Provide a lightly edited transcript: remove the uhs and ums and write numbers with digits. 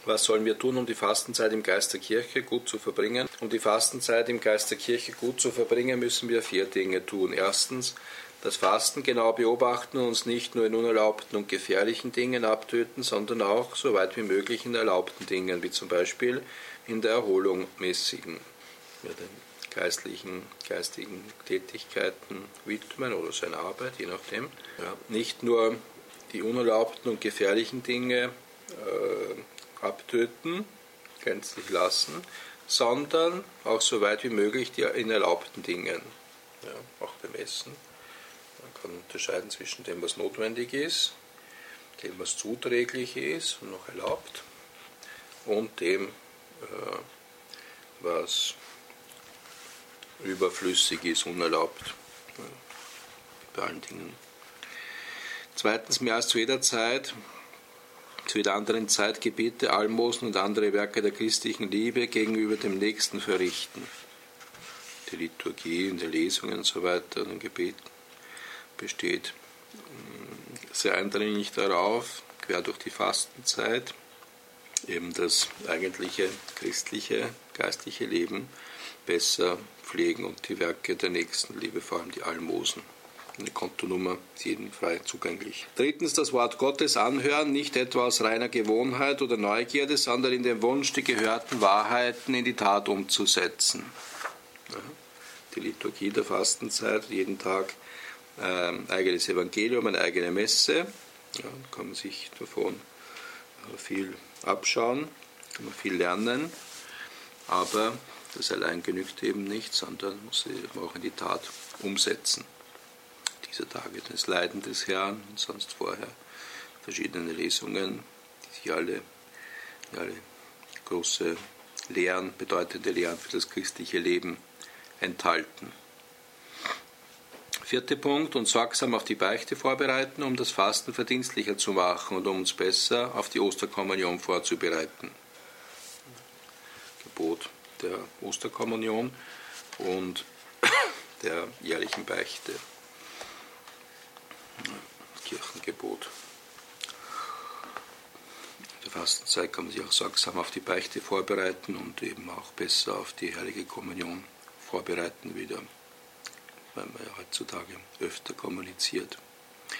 Was sollen wir tun, um die Fastenzeit im Geist der Kirche gut zu verbringen? Um die Fastenzeit im Geist der Kirche gut zu verbringen, müssen wir 4 Dinge tun. Erstens, das Fasten genau beobachten und uns nicht nur in unerlaubten und gefährlichen Dingen abtöten, sondern auch so weit wie möglich in erlaubten Dingen, wie zum Beispiel in der Erholung mäßigen, den geistigen Tätigkeiten widmen oder seiner Arbeit, je nachdem. Ja, nicht nur die unerlaubten und gefährlichen Dinge abtöten, gänzlich lassen, sondern auch so weit wie möglich die in erlaubten Dingen, ja, auch beim Essen. Man kann unterscheiden zwischen dem, was notwendig ist, dem, was zuträglich ist und noch erlaubt, und dem, was überflüssig ist, unerlaubt, ja, bei allen Dingen. Zweitens, mehr als zu jeder Zeit, zu jeder anderen Zeit Gebete, Almosen und andere Werke der christlichen Liebe gegenüber dem Nächsten verrichten. Die Liturgie in den Lesungen und so weiter, und im Gebet besteht sehr eindringlich darauf, quer durch die Fastenzeit, eben das eigentliche christliche, geistliche Leben besser pflegen und die Werke der Nächstenliebe, vor allem die Almosen. Eine Kontonummer ist jedem frei zugänglich. Drittens, das Wort Gottes anhören, nicht etwa aus reiner Gewohnheit oder Neugierde, sondern in dem Wunsch, die gehörten Wahrheiten in die Tat umzusetzen. Ja, die Liturgie der Fastenzeit, jeden Tag eigenes Evangelium, eine eigene Messe. Ja, kann man sich davon viel abschauen, kann man viel lernen, aber das allein genügt eben nicht, sondern muss sie eben auch in die Tat umsetzen. Dieser Tage des Leiden des Herrn und sonst vorher verschiedene Lesungen, die sich alle große Lehren, bedeutende Lehren für das christliche Leben enthalten. 4. Punkt, uns sorgsam auf die Beichte vorbereiten, um das Fasten verdienstlicher zu machen und um uns besser auf die Osterkommunion vorzubereiten. Gebot der Osterkommunion und der jährlichen Beichte. Kirchengebot. In der Fastenzeit kann man sich auch sorgsam auf die Beichte vorbereiten und eben auch besser auf die heilige Kommunion vorbereiten wieder, weil man ja heutzutage öfter kommuniziert.